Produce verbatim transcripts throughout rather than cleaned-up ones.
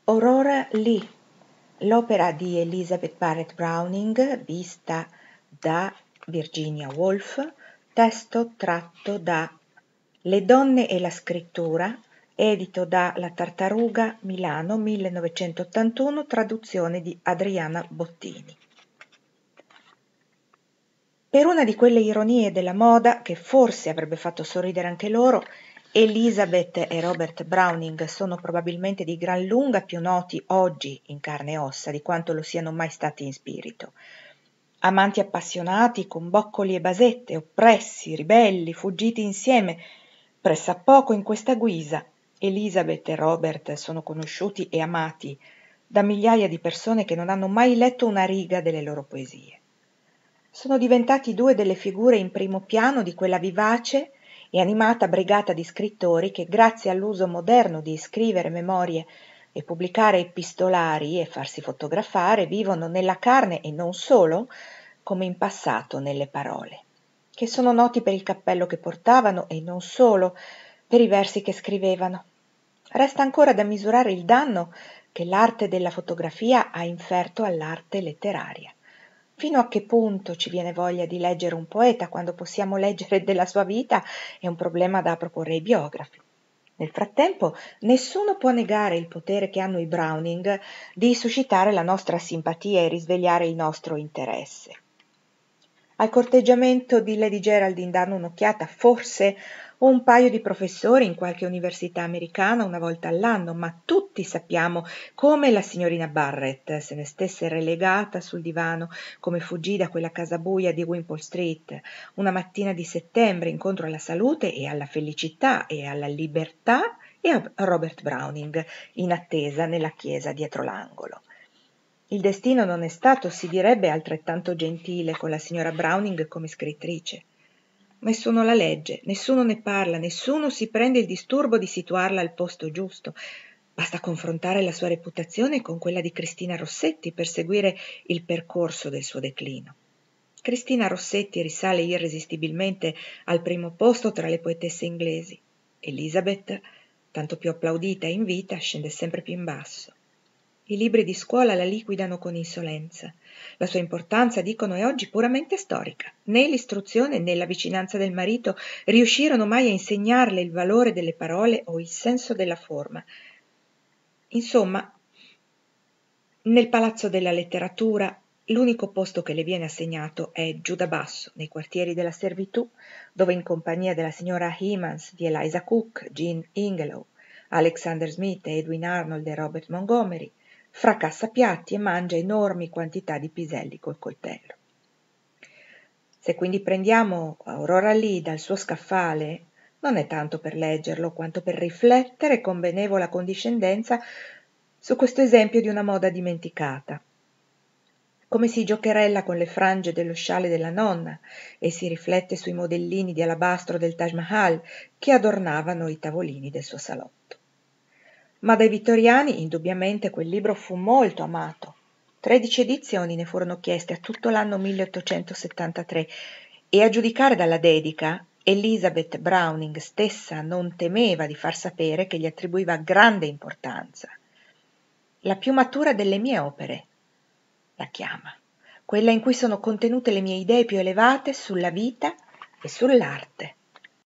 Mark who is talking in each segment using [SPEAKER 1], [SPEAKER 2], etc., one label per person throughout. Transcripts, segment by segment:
[SPEAKER 1] Aurora Leigh, l'opera di Elizabeth Barrett Browning, vista da Virginia Woolf, testo tratto da Le donne e la scrittura, edito da La Tartaruga, Milano, millenovecentottantuno, traduzione di Adriana Bottini. Per una di quelle ironie della moda, che forse avrebbe fatto sorridere anche loro, Elizabeth e Robert Browning sono probabilmente di gran lunga più noti oggi in carne e ossa di quanto lo siano mai stati in spirito. Amanti appassionati, con boccoli e basette, oppressi, ribelli, fuggiti insieme, pressappoco in questa guisa, Elizabeth e Robert sono conosciuti e amati da migliaia di persone che non hanno mai letto una riga delle loro poesie. Sono diventati due delle figure in primo piano di quella vivace e animata brigata di scrittori che, grazie all'uso moderno di scrivere memorie e pubblicare epistolari e farsi fotografare, vivono nella carne e non solo, come in passato nelle parole, che sono noti per il cappello che portavano e non solo per i versi che scrivevano. Resta ancora da misurare il danno che l'arte della fotografia ha inferto all'arte letteraria. Fino a che punto ci viene voglia di leggere un poeta quando possiamo leggere della sua vita è un problema da proporre ai biografi. Nel frattempo, nessuno può negare il potere che hanno i Browning di suscitare la nostra simpatia e risvegliare il nostro interesse. Al corteggiamento di Lady Geraldine danno un'occhiata forse un paio di professori in qualche università americana una volta all'anno, ma tutti sappiamo come la signorina Barrett se ne stesse relegata sul divano, come fuggì da quella casa buia di Wimpole Street una mattina di settembre incontro alla salute e alla felicità e alla libertà e a Robert Browning in attesa nella chiesa dietro l'angolo. Il destino non è stato, si direbbe, altrettanto gentile con la signora Browning come scrittrice. Nessuno la legge, nessuno ne parla, nessuno si prende il disturbo di situarla al posto giusto. Basta confrontare la sua reputazione con quella di Cristina Rossetti per seguire il percorso del suo declino. Cristina Rossetti risale irresistibilmente al primo posto tra le poetesse inglesi. Elizabeth, tanto più applaudita in vita, scende sempre più in basso. I libri di scuola la liquidano con insolenza. La sua importanza, dicono, è oggi puramente storica. Né l'istruzione né la vicinanza del marito riuscirono mai a insegnarle il valore delle parole o il senso della forma. Insomma, nel palazzo della letteratura l'unico posto che le viene assegnato è giù da basso, nei quartieri della servitù, dove in compagnia della signora Hemans, di Eliza Cook, Jean Ingelow, Alexander Smith, Edwin Arnold e Robert Montgomery, fracassa piatti e mangia enormi quantità di piselli col coltello. Se quindi prendiamo Aurora Leigh dal suo scaffale, non è tanto per leggerlo quanto per riflettere con benevola condiscendenza su questo esempio di una moda dimenticata. Come si giocherella con le frange dello scialle della nonna e si riflette sui modellini di alabastro del Taj Mahal che adornavano i tavolini del suo salotto. Ma dai vittoriani indubbiamente quel libro fu molto amato. Tredici edizioni ne furono chieste a tutto l'anno milleottocentosettantatré e a giudicare dalla dedica, Elizabeth Browning stessa non temeva di far sapere che gli attribuiva grande importanza. La più matura delle mie opere, la chiama, quella in cui sono contenute le mie idee più elevate sulla vita e sull'arte.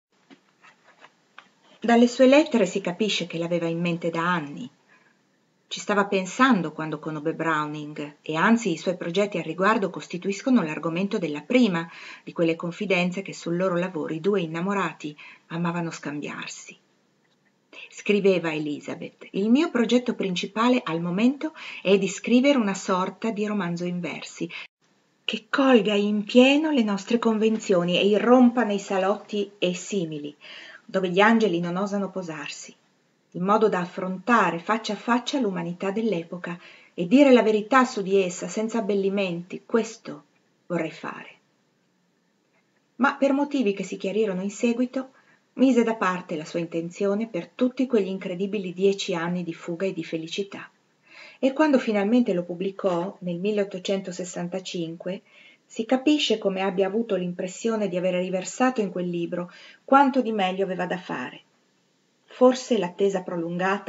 [SPEAKER 1] Dalle sue lettere si capisce che l'aveva in mente da anni. Ci stava pensando quando conobbe Browning e anzi i suoi progetti al riguardo costituiscono l'argomento della prima di quelle confidenze che sul loro lavoro i due innamorati amavano scambiarsi. Scriveva Elizabeth: il mio progetto principale al momento è di scrivere una sorta di romanzo in versi che colga in pieno le nostre convenzioni e irrompa nei salotti e simili, dove gli angeli non osano posarsi, in modo da affrontare faccia a faccia l'umanità dell'epoca e dire la verità su di essa senza abbellimenti. Questo vorrei fare. Ma per motivi che si chiarirono in seguito, mise da parte la sua intenzione per tutti quegli incredibili dieci anni di fuga e di felicità. E quando finalmente lo pubblicò nel milleottocentosessantacinque, si capisce come abbia avuto l'impressione di avere riversato in quel libro quanto di meglio aveva da fare. Forse l'attesa prolungata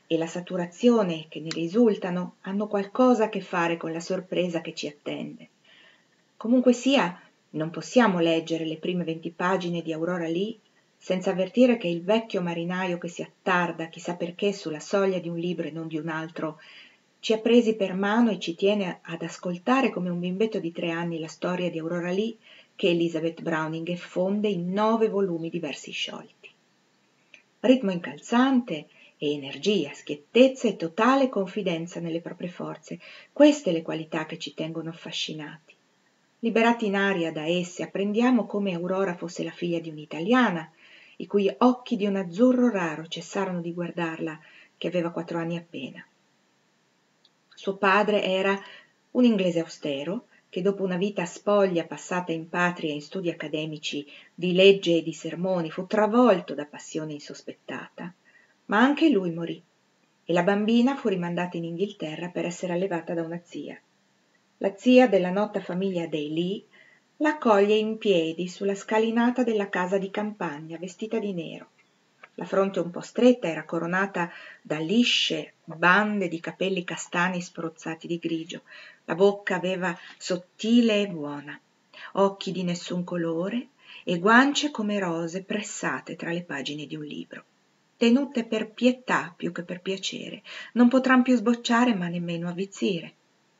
[SPEAKER 1] e la saturazione che ne risultano hanno qualcosa a che fare con la sorpresa che ci attende. Comunque sia, non possiamo leggere le prime venti pagine di Aurora Leigh senza avvertire che il vecchio marinaio che si attarda, chissà perché, sulla soglia di un libro e non di un altro, ci ha presi per mano e ci tiene ad ascoltare come un bimbetto di tre anni la storia di Aurora Leigh che Elizabeth Browning effonde in nove volumi di versi sciolti. Ritmo incalzante e energia, schiettezza e totale confidenza nelle proprie forze, queste le qualità che ci tengono affascinati. Liberati in aria da esse, apprendiamo come Aurora fosse la figlia di un'italiana, i cui occhi di un azzurro raro cessarono di guardarla, che aveva quattro anni appena. Suo padre era un inglese austero, che dopo una vita spoglia passata in patria e in studi accademici di legge e di sermoni fu travolto da passione insospettata, ma anche lui morì e la bambina fu rimandata in Inghilterra per essere allevata da una zia. La zia della nota famiglia dei Leigh la accoglie in piedi sulla scalinata della casa di campagna, vestita di nero. La fronte un po' stretta era coronata da lisce bande di capelli castani spruzzati di grigio. La bocca aveva sottile e buona, occhi di nessun colore e guance come rose pressate tra le pagine di un libro. Tenute per pietà più che per piacere, non potran più sbocciare ma nemmeno avvizzire.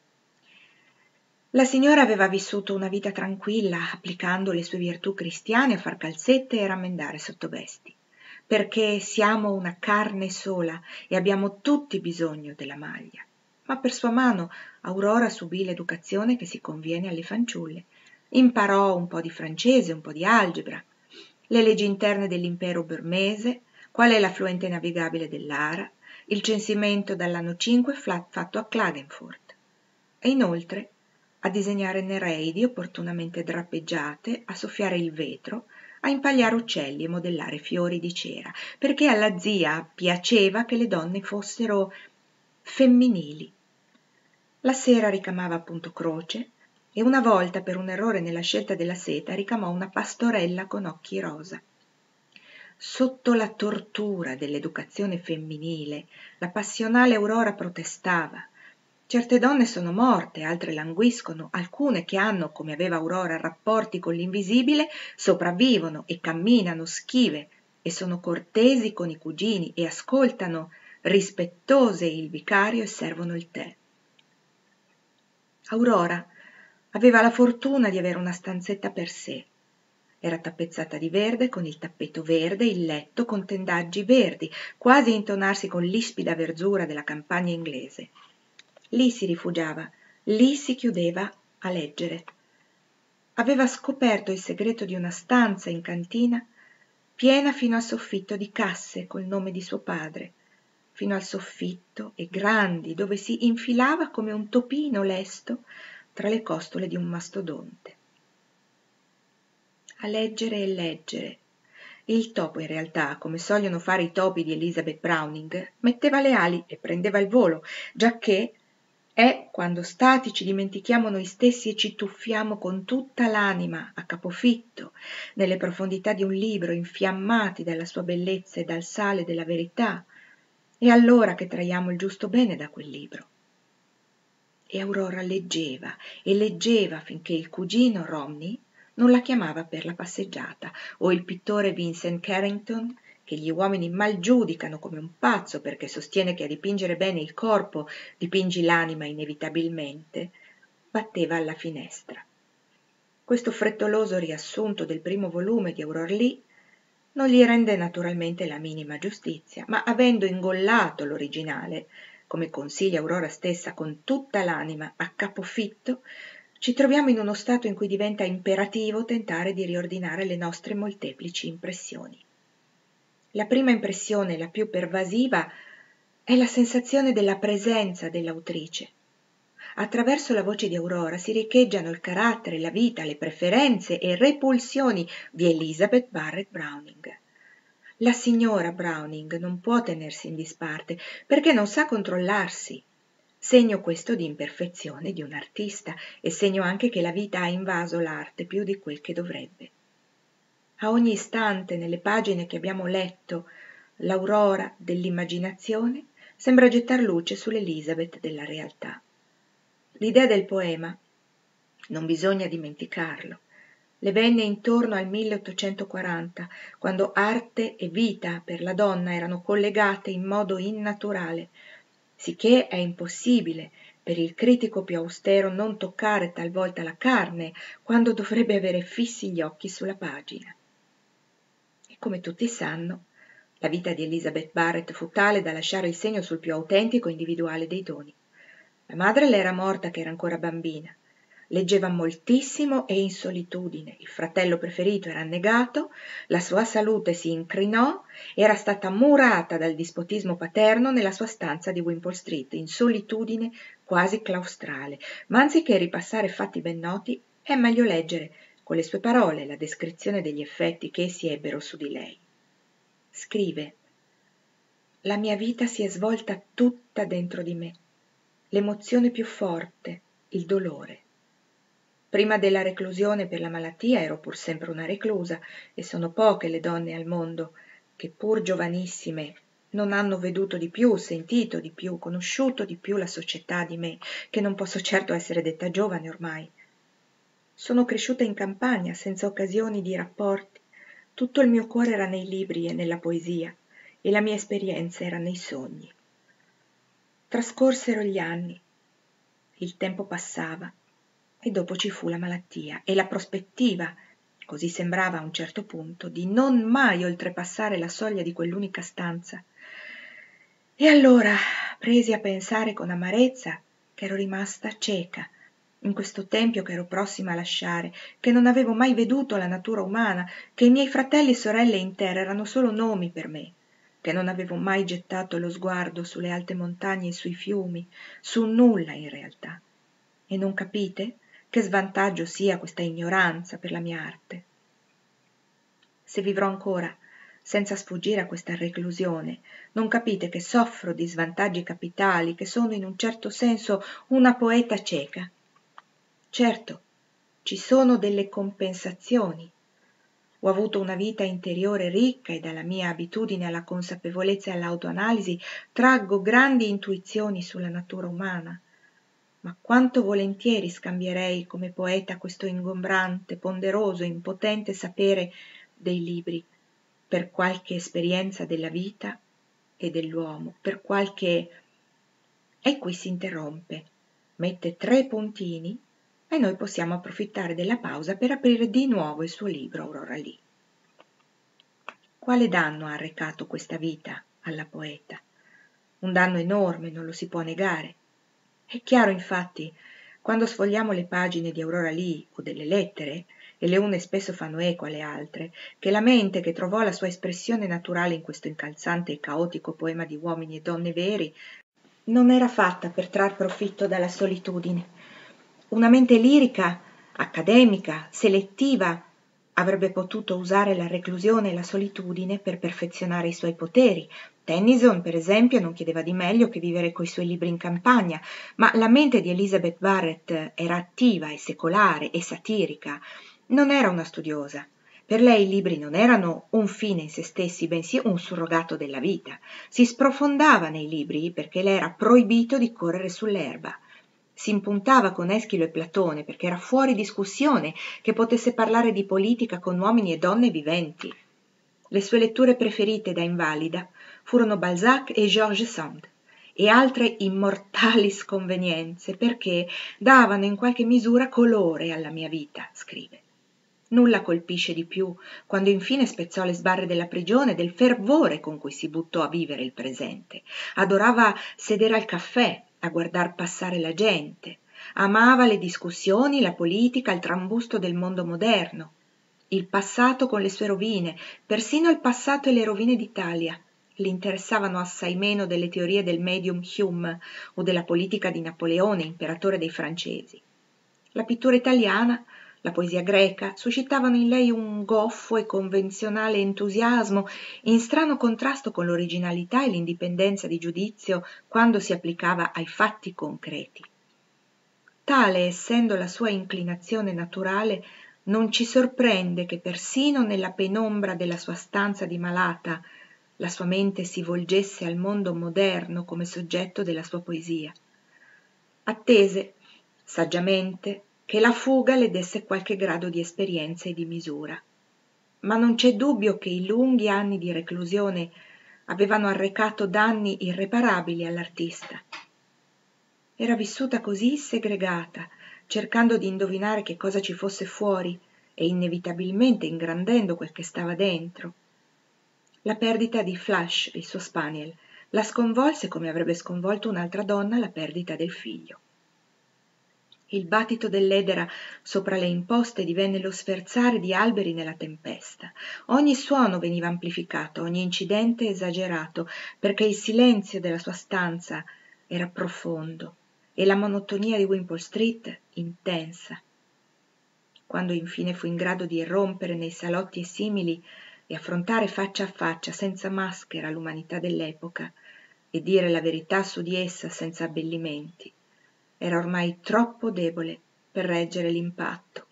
[SPEAKER 1] La signora aveva vissuto una vita tranquilla, applicando le sue virtù cristiane a far calzette e rammendare sottovesti, perché siamo una carne sola e abbiamo tutti bisogno della maglia. Ma per sua mano Aurora subì l'educazione che si conviene alle fanciulle. Imparò un po' di francese, un po' di algebra, le leggi interne dell'impero burmese, qual è l'affluente navigabile dell'Ara, il censimento dall'anno cinque fatto a Klagenfurt. E inoltre a disegnare nereidi opportunamente drappeggiate, a soffiare il vetro, a impagliare uccelli e modellare fiori di cera, perché alla zia piaceva che le donne fossero femminili. La sera ricamava appunto croce e una volta, per un errore nella scelta della seta, ricamò una pastorella con occhi rosa. Sotto la tortura dell'educazione femminile, la passionale Aurora protestava. Certe donne sono morte, altre languiscono, alcune che hanno, come aveva Aurora, rapporti con l'invisibile, sopravvivono e camminano schive e sono cortesi con i cugini e ascoltano rispettose il vicario e servono il tè. Aurora aveva la fortuna di avere una stanzetta per sé. Era tappezzata di verde, con il tappeto verde, il letto con tendaggi verdi, quasi a intonarsi con l'ispida verzura della campagna inglese. Lì si rifugiava, lì si chiudeva a leggere. Aveva scoperto il segreto di una stanza in cantina piena fino al soffitto di casse col nome di suo padre, fino al soffitto e grandi, dove si infilava come un topino lesto tra le costole di un mastodonte. A leggere e leggere. Il topo, in realtà, come sogliono fare i topi di Elizabeth Browning, metteva le ali e prendeva il volo, giacché è quando statici dimentichiamo noi stessi e ci tuffiamo con tutta l'anima a capofitto nelle profondità di un libro, infiammati dalla sua bellezza e dal sale della verità, e allora che traiamo il giusto bene da quel libro. E Aurora leggeva e leggeva finché il cugino Romney non la chiamava per la passeggiata, o il pittore Vincent Carrington, che gli uomini malgiudicano come un pazzo perché sostiene che a dipingere bene il corpo dipingi l'anima inevitabilmente, batteva alla finestra. Questo frettoloso riassunto del primo volume di Aurora Leigh non gli rende naturalmente la minima giustizia, ma avendo ingollato l'originale, come consiglia Aurora stessa con tutta l'anima a capofitto, ci troviamo in uno stato in cui diventa imperativo tentare di riordinare le nostre molteplici impressioni. La prima impressione, la più pervasiva, è la sensazione della presenza dell'autrice. Attraverso la voce di Aurora si riecheggiano il carattere, la vita, le preferenze e repulsioni di Elizabeth Barrett Browning. La signora Browning non può tenersi in disparte perché non sa controllarsi, segno questo di imperfezione di un artista e segno anche che la vita ha invaso l'arte più di quel che dovrebbe. A ogni istante nelle pagine che abbiamo letto l'aurora dell'immaginazione sembra gettar luce sull'Elisabeth della realtà. L'idea del poema, non bisogna dimenticarlo, le venne intorno al milleottocentoquaranta, quando arte e vita per la donna erano collegate in modo innaturale, sicché è impossibile per il critico più austero non toccare talvolta la carne quando dovrebbe avere fissi gli occhi sulla pagina. E come tutti sanno, la vita di Elizabeth Barrett fu tale da lasciare il segno sul più autentico e individuale dei doni. La madre le era morta che era ancora bambina. Leggeva moltissimo e in solitudine, il fratello preferito era annegato, la sua salute si incrinò, era stata murata dal dispotismo paterno nella sua stanza di Wimpole Street, in solitudine quasi claustrale, ma anziché ripassare fatti ben noti, è meglio leggere, con le sue parole, la descrizione degli effetti che essi ebbero su di lei. Scrive: «La mia vita si è svolta tutta dentro di me, l'emozione più forte, il dolore. Prima della reclusione per la malattia ero pur sempre una reclusa e sono poche le donne al mondo che, pur giovanissime, non hanno veduto di più, sentito di più, conosciuto di più la società di me, che non posso certo essere detta giovane ormai. Sono cresciuta in campagna, senza occasioni di rapporti. Tutto il mio cuore era nei libri e nella poesia, e la mia esperienza era nei sogni. Trascorsero gli anni, il tempo passava, e dopo ci fu la malattia e la prospettiva, così sembrava a un certo punto, di non mai oltrepassare la soglia di quell'unica stanza. E allora presi a pensare con amarezza che ero rimasta cieca in questo tempio che ero prossima a lasciare, che non avevo mai veduto la natura umana, che i miei fratelli e sorelle in terra erano solo nomi per me, che non avevo mai gettato lo sguardo sulle alte montagne e sui fiumi, su nulla in realtà. E non capite che svantaggio sia questa ignoranza per la mia arte? Se vivrò ancora senza sfuggire a questa reclusione, non capite che soffro di svantaggi capitali, che sono in un certo senso una poeta cieca? Certo, ci sono delle compensazioni. Ho avuto una vita interiore ricca e dalla mia abitudine alla consapevolezza e all'autoanalisi traggo grandi intuizioni sulla natura umana. Ma quanto volentieri scambierei come poeta questo ingombrante, ponderoso, impotente sapere dei libri per qualche esperienza della vita e dell'uomo, per qualche... E qui si interrompe, mette tre puntini e noi possiamo approfittare della pausa per aprire di nuovo il suo libro Aurora Leigh. Quale danno ha arrecato questa vita alla poeta? Un danno enorme, non lo si può negare. È chiaro, infatti, quando sfogliamo le pagine di Aurora Leigh o delle lettere, e le une spesso fanno eco alle altre, che la mente che trovò la sua espressione naturale in questo incalzante e caotico poema di uomini e donne veri non era fatta per trar profitto dalla solitudine. Una mente lirica, accademica, selettiva, avrebbe potuto usare la reclusione e la solitudine per perfezionare i suoi poteri. Tennyson, per esempio, non chiedeva di meglio che vivere coi suoi libri in campagna, ma la mente di Elizabeth Barrett era attiva e secolare e satirica. Non era una studiosa. Per lei i libri non erano un fine in se stessi, bensì un surrogato della vita. Si sprofondava nei libri perché le era proibito di correre sull'erba. Si impuntava con Eschilo e Platone perché era fuori discussione che potesse parlare di politica con uomini e donne viventi. Le sue letture preferite da invalida furono Balzac e George Sand e altre immortali sconvenienze perché davano in qualche misura colore alla mia vita, scrive. Nulla colpisce di più quando infine spezzò le sbarre della prigione del fervore con cui si buttò a vivere il presente. Adorava sedere al caffè, a guardar passare la gente. Amava le discussioni, la politica, il trambusto del mondo moderno. Il passato con le sue rovine, persino il passato e le rovine d'Italia. Li interessavano assai meno delle teorie del medium Hume o della politica di Napoleone, imperatore dei francesi. La pittura italiana, la poesia greca, suscitavano in lei un goffo e convenzionale entusiasmo, in strano contrasto con l'originalità e l'indipendenza di giudizio quando si applicava ai fatti concreti. Tale essendo la sua inclinazione naturale, non ci sorprende che persino nella penombra della sua stanza di malata, la sua mente si volgesse al mondo moderno come soggetto della sua poesia. Attese, saggiamente, che la fuga le desse qualche grado di esperienza e di misura. Ma non c'è dubbio che i lunghi anni di reclusione avevano arrecato danni irreparabili all'artista. Era vissuta così segregata, cercando di indovinare che cosa ci fosse fuori e inevitabilmente ingrandendo quel che stava dentro. La perdita di Flash, il suo spaniel, la sconvolse come avrebbe sconvolto un'altra donna la perdita del figlio. Il battito dell'edera sopra le imposte divenne lo sferzare di alberi nella tempesta. Ogni suono veniva amplificato, ogni incidente esagerato, perché il silenzio della sua stanza era profondo e la monotonia di Wimpole Street intensa. Quando infine fu in grado di irrompere nei salotti e simili e affrontare faccia a faccia, senza maschera, l'umanità dell'epoca e dire la verità su di essa senza abbellimenti, era ormai troppo debole per reggere l'impatto.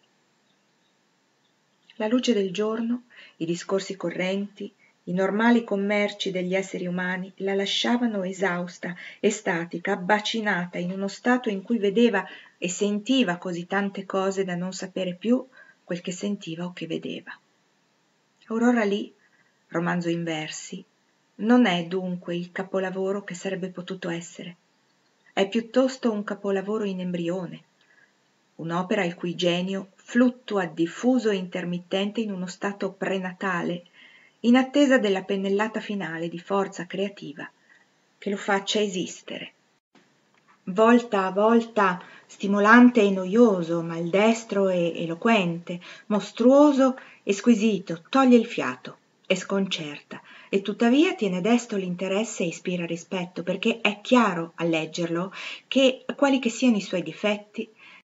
[SPEAKER 1] La luce del giorno, i discorsi correnti, i normali commerci degli esseri umani la lasciavano esausta, estatica, abbacinata in uno stato in cui vedeva e sentiva così tante cose da non sapere più quel che sentiva o che vedeva. Aurora Leigh, romanzo in versi, non è dunque il capolavoro che sarebbe potuto essere. È piuttosto un capolavoro in embrione, un'opera il cui genio fluttua diffuso e intermittente in uno stato prenatale, in attesa della pennellata finale di forza creativa che lo faccia esistere. Volta a volta stimolante e noioso, maldestro e eloquente, mostruoso e squisito, toglie il fiato e sconcerta, e tuttavia tiene desto l'interesse e ispira rispetto, perché è chiaro a leggerlo che, quali che siano i suoi difetti,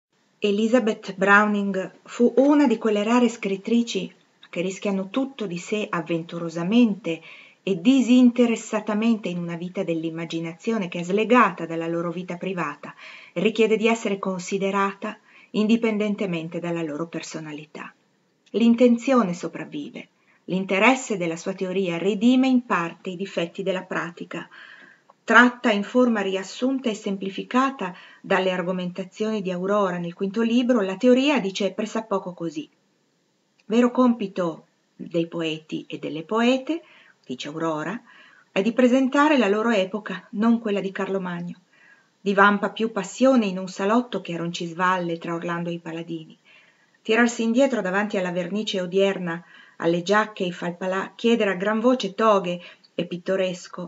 [SPEAKER 1] Elizabeth Browning fu una di quelle rare scrittrici che rischiano tutto di sé avventurosamente e disinteressatamente in una vita dell'immaginazione che è slegata dalla loro vita privata e richiede di essere considerata indipendentemente dalla loro personalità. L'intenzione sopravvive, l'interesse della sua teoria redime in parte i difetti della pratica, tratta in forma riassunta e semplificata dalle argomentazioni di Aurora nel quinto libro, la teoria dice pressappoco così. Vero compito dei poeti e delle poete, dice Aurora, è di presentare la loro epoca, non quella di Carlo Magno. Divampa più passione in un salotto che a Roncisvalle tra Orlando e i Paladini. Tirarsi indietro davanti alla vernice odierna, alle giacche e ai falpalà, chiedere a gran voce toghe è pittoresco,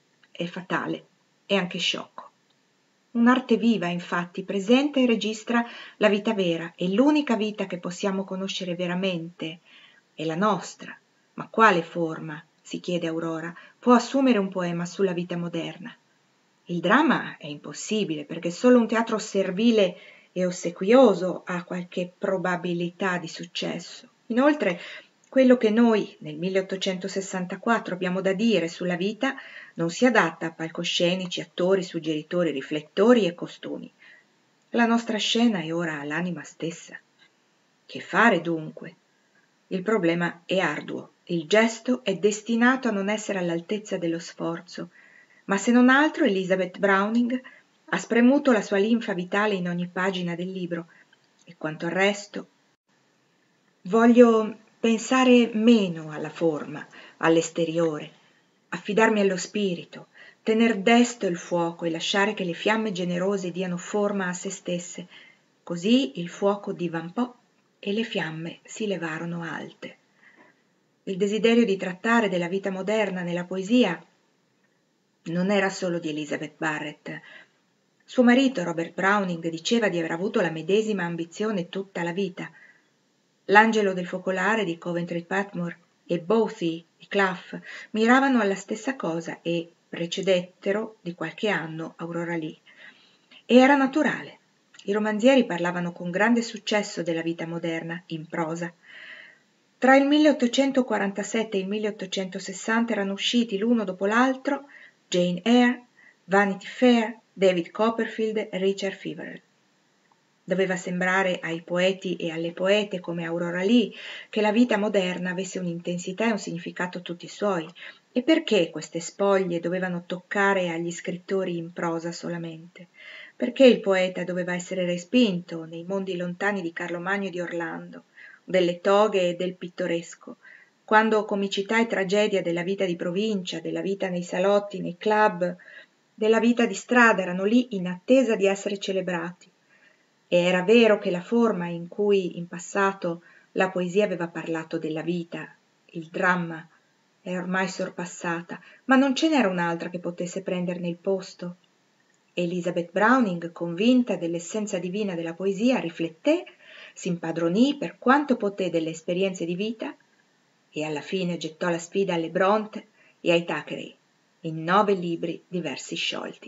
[SPEAKER 1] è fatale e anche sciocco. Un'arte viva, infatti, presenta e registra la vita vera, e l'unica vita che possiamo conoscere veramente è la nostra. Ma quale forma, si chiede Aurora, può assumere un poema sulla vita moderna? Il dramma è impossibile, perché solo un teatro servile e ossequioso ha qualche probabilità di successo. Inoltre, quello che noi nel milleottocentosessantaquattro abbiamo da dire sulla vita non si adatta a palcoscenici, attori, suggeritori, riflettori e costumi. La nostra scena è ora l'anima stessa. Che fare dunque? Il problema è arduo, il gesto è destinato a non essere all'altezza dello sforzo, ma se non altro Elizabeth Browning ha spremuto la sua linfa vitale in ogni pagina del libro, e quanto al resto voglio pensare meno alla forma, all'esteriore, affidarmi allo spirito, tener desto il fuoco e lasciare che le fiamme generose diano forma a se stesse. Così il fuoco divampò e le fiamme si levarono alte. Il desiderio di trattare della vita moderna nella poesia non era solo di Elizabeth Barrett. Suo marito, Robert Browning, diceva di aver avuto la medesima ambizione tutta la vita. L'angelo del focolare di Coventry Patmore e Boothie di Clough miravano alla stessa cosa e precedettero di qualche anno Aurora Leigh. E era naturale. I romanzieri parlavano con grande successo della vita moderna, in prosa. Tra il milleottocentoquarantasette e il milleottocentosessanta erano usciti l'uno dopo l'altro Jane Eyre, Vanity Fair, David Copperfield e Richard Feverel. Doveva sembrare ai poeti e alle poete come Aurora Leigh che la vita moderna avesse un'intensità e un significato tutti suoi, E perché queste spoglie dovevano toccare agli scrittori in prosa solamente? Perché il poeta doveva essere respinto nei mondi lontani di Carlo Magno e di Orlando, delle toghe e del pittoresco, quando comicità e tragedia della vita di provincia, della vita nei salotti, nei club, della vita di strada erano lì in attesa di essere celebrati? E era vero che la forma in cui in passato la poesia aveva parlato della vita, il dramma, era ormai sorpassata, ma non ce n'era un'altra che potesse prenderne il posto. Elizabeth Browning, convinta dell'essenza divina della poesia, rifletté, si impadronì per quanto poté delle esperienze di vita e alla fine gettò la sfida alle Brontë e ai Thackeray, in nove libri di versi sciolti.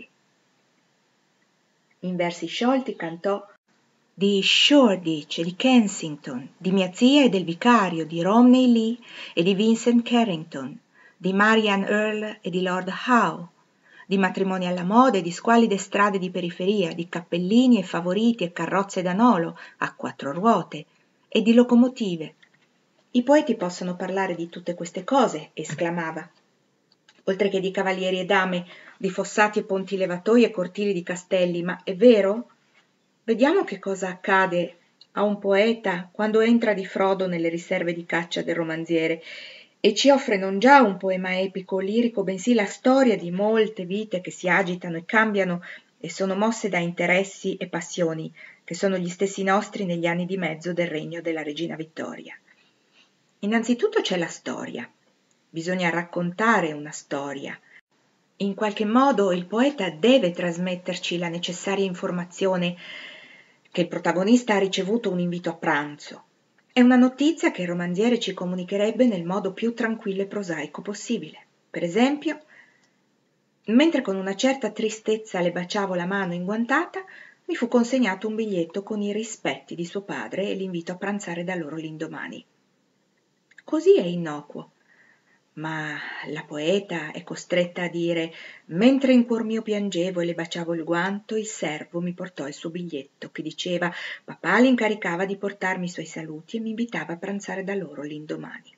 [SPEAKER 1] In versi sciolti cantò di Shoreditch e di Kensington, di mia zia e del vicario, di Romney Lee e di Vincent Carrington, di Marianne Earle e di Lord Howe, di matrimoni alla moda e di squallide strade di periferia, di cappellini e favoriti e carrozze da nolo a quattro ruote e di locomotive. I poeti possono parlare di tutte queste cose, esclamava, oltre che di cavalieri e dame, di fossati e ponti levatoi e cortili di castelli, ma è vero? Vediamo che cosa accade a un poeta quando entra di frodo nelle riserve di caccia del romanziere e ci offre non già un poema epico o lirico, bensì la storia di molte vite che si agitano e cambiano e sono mosse da interessi e passioni che sono gli stessi nostri negli anni di mezzo del regno della regina Vittoria. Innanzitutto c'è la storia. Bisogna raccontare una storia. In qualche modo il poeta deve trasmetterci la necessaria informazione che il protagonista ha ricevuto un invito a pranzo. È una notizia che il romanziere ci comunicherebbe nel modo più tranquillo e prosaico possibile. Per esempio, mentre con una certa tristezza le baciavo la mano inguantata, mi fu consegnato un biglietto con i rispetti di suo padre e l'invito a pranzare da loro l'indomani. Così è innocuo. Ma la poeta è costretta a dire mentre in cuor mio piangevo e le baciavo il guanto, il servo mi portò il suo biglietto che diceva papà l'incaricava di portarmi i suoi saluti e mi invitava a pranzare da loro l'indomani.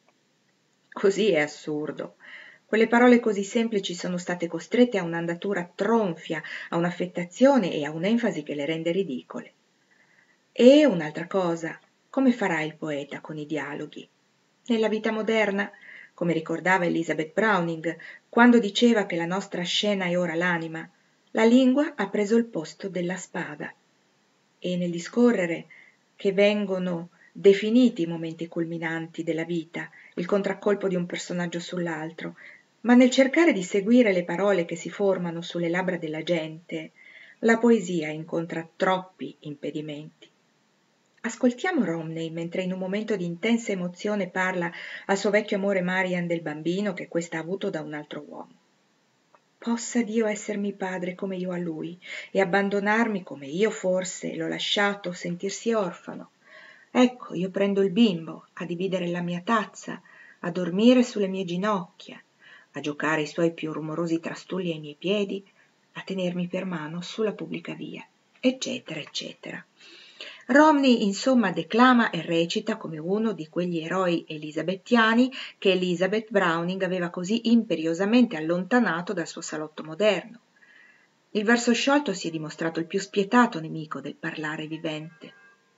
[SPEAKER 1] Così è assurdo. Quelle parole così semplici sono state costrette a un'andatura tronfia, a un'affettazione e a un'enfasi che le rende ridicole. E un'altra cosa, come farà il poeta con i dialoghi? Nella vita moderna, come ricordava Elizabeth Browning, quando diceva che la nostra scena è ora l'anima, la lingua ha preso il posto della spada. E nel discorrere che vengono definiti i momenti culminanti della vita, il contraccolpo di un personaggio sull'altro, ma nel cercare di seguire le parole che si formano sulle labbra della gente, la poesia incontra troppi impedimenti. Ascoltiamo Romney mentre in un momento di intensa emozione parla al suo vecchio amore Marian del bambino che questa ha avuto da un altro uomo. Possa Dio essermi padre come io a lui e abbandonarmi come io forse l'ho lasciato sentirsi orfano. Ecco, io prendo il bimbo a dividere la mia tazza, a dormire sulle mie ginocchia, a giocare i suoi più rumorosi trastulli ai miei piedi, a tenermi per mano sulla pubblica via, eccetera, eccetera. Romney insomma declama e recita come uno di quegli eroi elisabettiani che Elizabeth Browning aveva così imperiosamente allontanato dal suo salotto moderno. Il verso sciolto si è dimostrato il più spietato nemico del parlare vivente.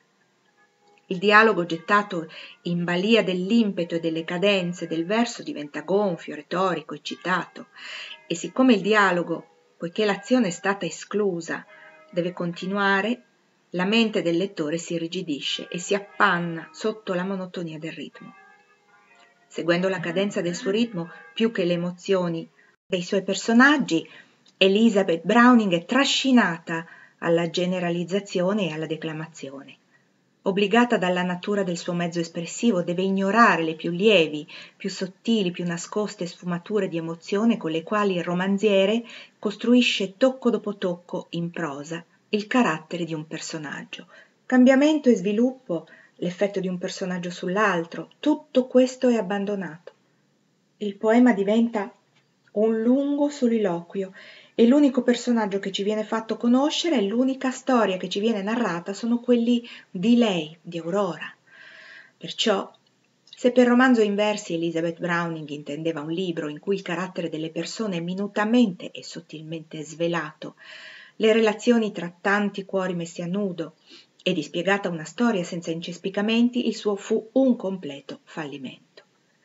[SPEAKER 1] Il dialogo gettato in balia dell'impeto e delle cadenze del verso diventa gonfio, retorico, eccitato, e siccome il dialogo, poiché l'azione è stata esclusa, deve continuare, la mente del lettore si irrigidisce e si appanna sotto la monotonia del ritmo. Seguendo la cadenza del suo ritmo, più che le emozioni dei suoi personaggi, Elizabeth Browning è trascinata alla generalizzazione e alla declamazione. Obbligata dalla natura del suo mezzo espressivo, deve ignorare le più lievi, più sottili, più nascoste sfumature di emozione con le quali il romanziere costruisce tocco dopo tocco in prosa il carattere di un personaggio. Cambiamento e sviluppo, l'effetto di un personaggio sull'altro, tutto questo è abbandonato. Il poema diventa un lungo soliloquio e l'unico personaggio che ci viene fatto conoscere e l'unica storia che ci viene narrata sono quelli di lei, di Aurora. Perciò Se per romanzo in versi Elizabeth Browning intendeva un libro in cui il carattere delle persone è minutamente e sottilmente svelato, le relazioni tra tanti cuori messi a nudo e dispiegata una storia senza incespicamenti, il suo fu un completo fallimento.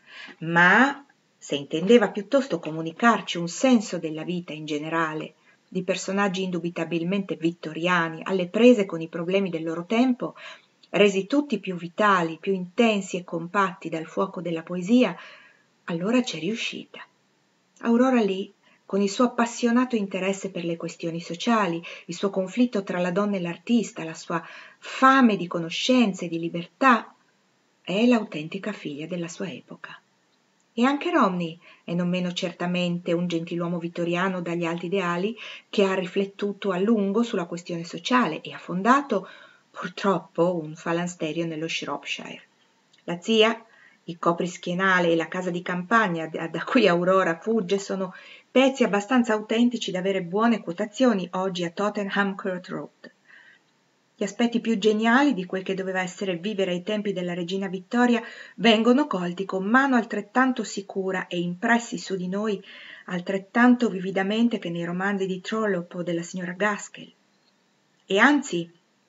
[SPEAKER 1] Ma se intendeva piuttosto comunicarci un senso della vita in generale, di personaggi indubitabilmente vittoriani, alle prese con i problemi del loro tempo, resi tutti più vitali, più intensi e compatti dal fuoco della poesia, allora c'è riuscita. Aurora Leigh, con il suo appassionato interesse per le questioni sociali, il suo conflitto tra la donna e l'artista, la sua fame di conoscenze e di libertà, è l'autentica figlia della sua epoca. E anche Romney è non meno certamente un gentiluomo vittoriano dagli alti ideali che ha riflettuto a lungo sulla questione sociale e ha fondato, purtroppo, un falansterio nello Shropshire. La zia, il coprischienale e la casa di campagna da, da cui Aurora fugge sono pezzi abbastanza autentici da avere buone quotazioni oggi a Tottenham Court Road. Gli aspetti più geniali di quel che doveva essere vivere ai tempi della regina Vittoria vengono colti con mano altrettanto sicura e impressi su di noi altrettanto vividamente che nei romanzi di Trollope o della signora Gaskell. E anzi,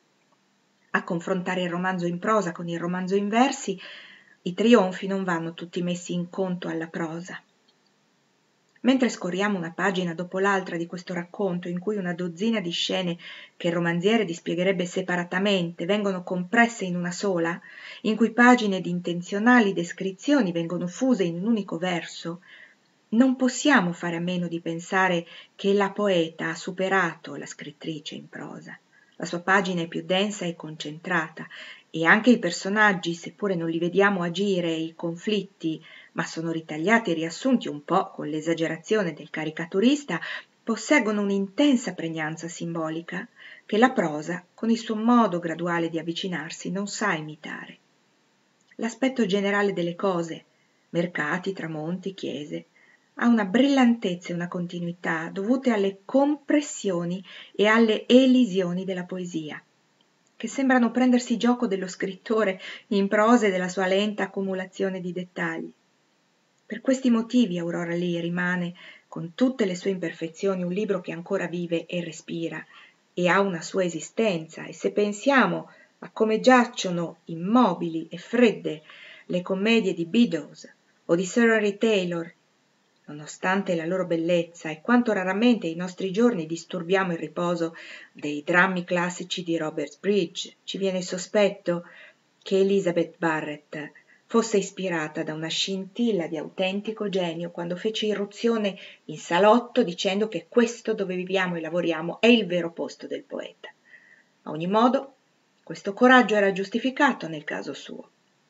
[SPEAKER 1] a confrontare il romanzo in prosa con il romanzo in versi, i trionfi non vanno tutti messi in conto alla prosa. Mentre scorriamo una pagina dopo l'altra di questo racconto, in cui una dozzina di scene che il romanziere dispiegherebbe separatamente vengono compresse in una sola, in cui pagine di intenzionali descrizioni vengono fuse in un unico verso, non possiamo fare a meno di pensare che la poeta ha superato la scrittrice in prosa. La sua pagina è più densa e concentrata, e anche i personaggi, seppure non li vediamo agire, i conflitti, ma sono ritagliati e riassunti un po' con l'esagerazione del caricaturista, posseggono un'intensa pregnanza simbolica che la prosa, con il suo modo graduale di avvicinarsi, non sa imitare. L'aspetto generale delle cose, mercati, tramonti, chiese, ha una brillantezza e una continuità dovute alle compressioni e alle elisioni della poesia, che sembrano prendersi gioco dello scrittore in prosa e della sua lenta accumulazione di dettagli. Per questi motivi Aurora Leigh rimane, con tutte le sue imperfezioni, un libro che ancora vive e respira e ha una sua esistenza, e se pensiamo a come giacciono immobili e fredde le commedie di Beddoes o di Sir Henry Taylor, nonostante la loro bellezza, e quanto raramente ai nostri giorni disturbiamo il riposo dei drammi classici di Robert Bridge, ci viene il sospetto che Elizabeth Barrett fosse ispirata da una scintilla di autentico genio quando fece irruzione in salotto dicendo che questo dove viviamo e lavoriamo è il vero posto del poeta. A ogni modo, questo coraggio era giustificato nel caso suo.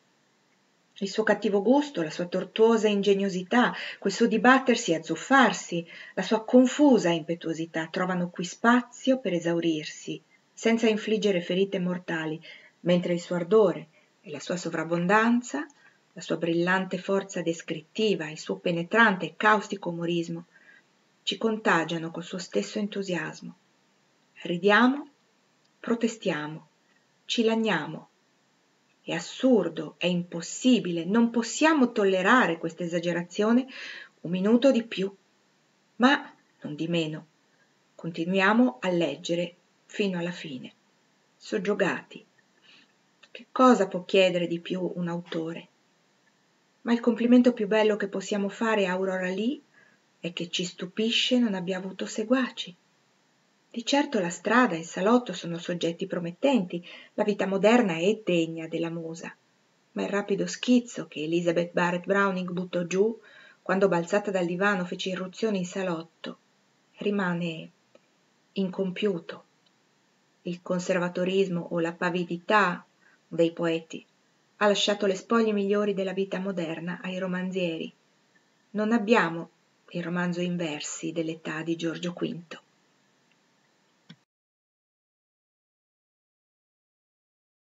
[SPEAKER 1] Il suo cattivo gusto, la sua tortuosa ingegnosità, quel suo dibattersi e azzuffarsi, la sua confusa impetuosità trovano qui spazio per esaurirsi, senza infliggere ferite mortali, mentre il suo ardore e la sua sovrabbondanza, la sua brillante forza descrittiva, il suo penetrante e caustico umorismo, ci contagiano col suo stesso entusiasmo. Ridiamo, protestiamo, ci lagniamo. È assurdo, è impossibile, non possiamo tollerare questa esagerazione un minuto di più, ma non di meno continuiamo a leggere fino alla fine, soggiogati. Che cosa può chiedere di più un autore? Ma il complimento più bello che possiamo fare a Aurora Leigh è che ci stupisce non abbia avuto seguaci. Di certo la strada e il salotto sono soggetti promettenti, la vita moderna è degna della musa, ma il rapido schizzo che Elizabeth Barrett Browning buttò giù quando, balzata dal divano, fece irruzione in salotto rimane incompiuto. Il conservatorismo o la pavidità dei poeti ha lasciato le spoglie migliori della vita moderna ai romanzieri. Non abbiamo il romanzo in versi dell'età di Giorgio quinto.